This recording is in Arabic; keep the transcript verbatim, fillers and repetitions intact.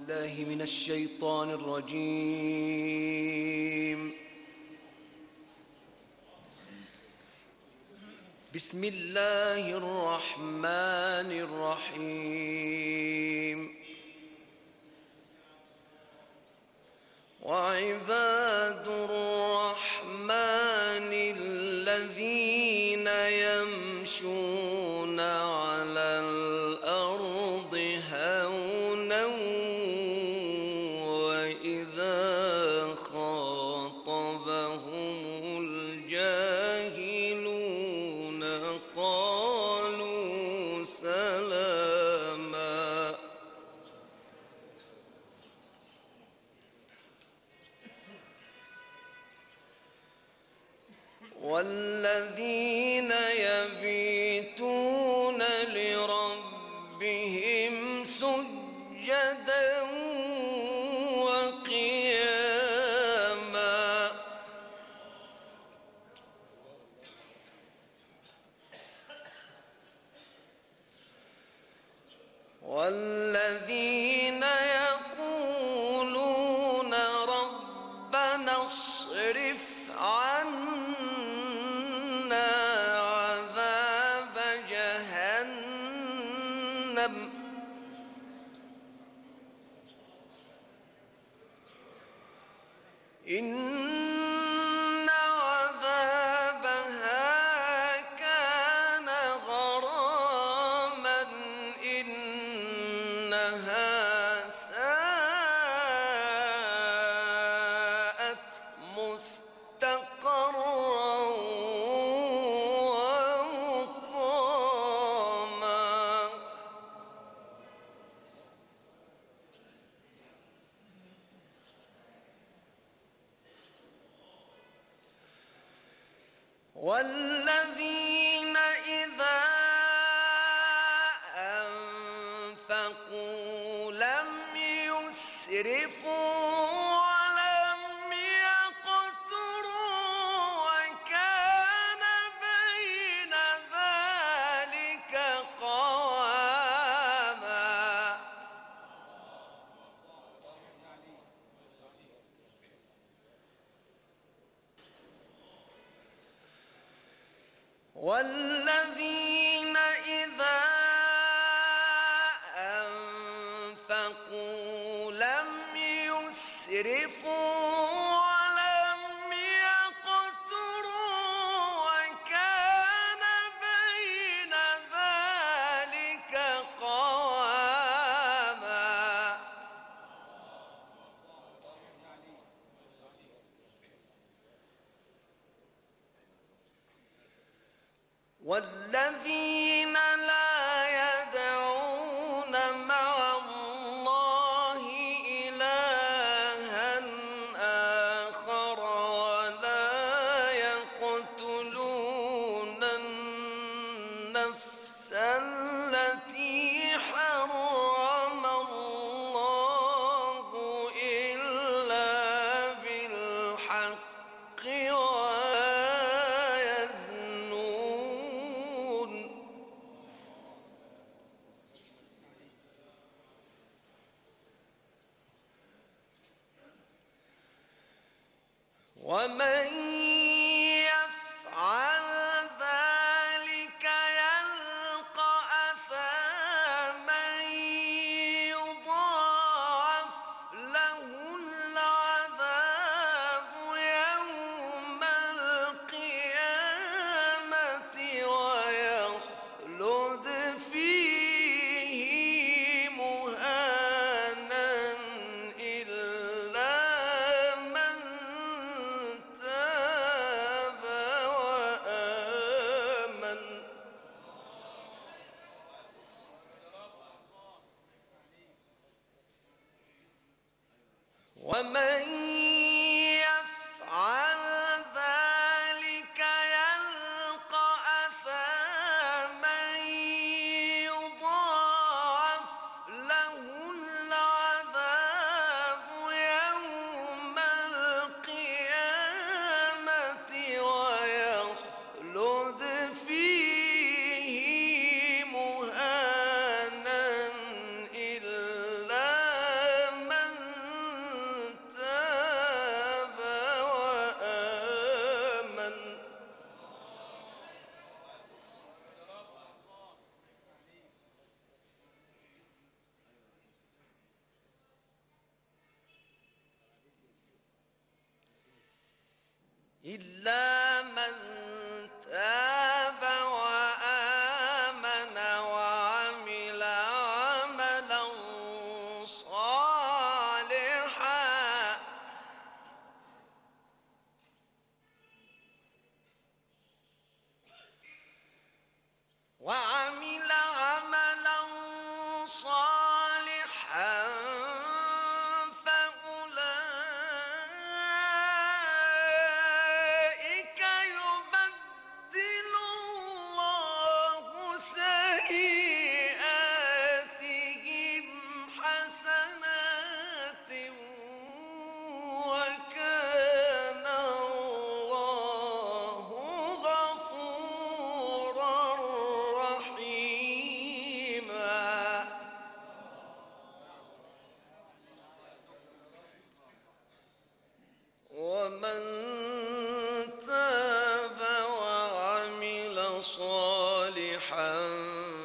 الله من الشيطان الرجيم. بسم الله الرحمن الرحيم. وعباد الرحمن الذين يمشون على الأرض هونا وإذا خاطبهم الجاهلون قالوا سلاما. والذين يبيتون لربهم سجدا وقياما. والذين يقولون ربنا اصرف عنا عذاب جهنم إن عذابها كان غراما إنها ساءت مستقرا ومقاما. والذين إذا أنفقوا لم يسرفوا ولم يقتروا وكان بين ذلك قواما. والذين إذا أنفقوا لم يسرفوا ولم يقتروا وكان بين ذلك قواما. والذين لا يدعون مع الله إلها آخر ولا يقتلون النفس التي حرم الله إلا بالحق ولا يزنون. ومن يفعل ذلك يلقى أثاما يضاعف له العذاب يوم القيامة ويخلد فيه مهانا إلا من تاب وآمن. ومن يفعل ذلك يلقى أثاما يضاعف له العذاب يوم القيامة ويخلد فيه مهانا إلا إلا من تاب وآمن وعمل عملا صالحا وعمل عملا صالحا فأولئك يبدل الله سيئاتهم حسنات وكان الله غفورا رحيما. ومن تاب وعمل صالحا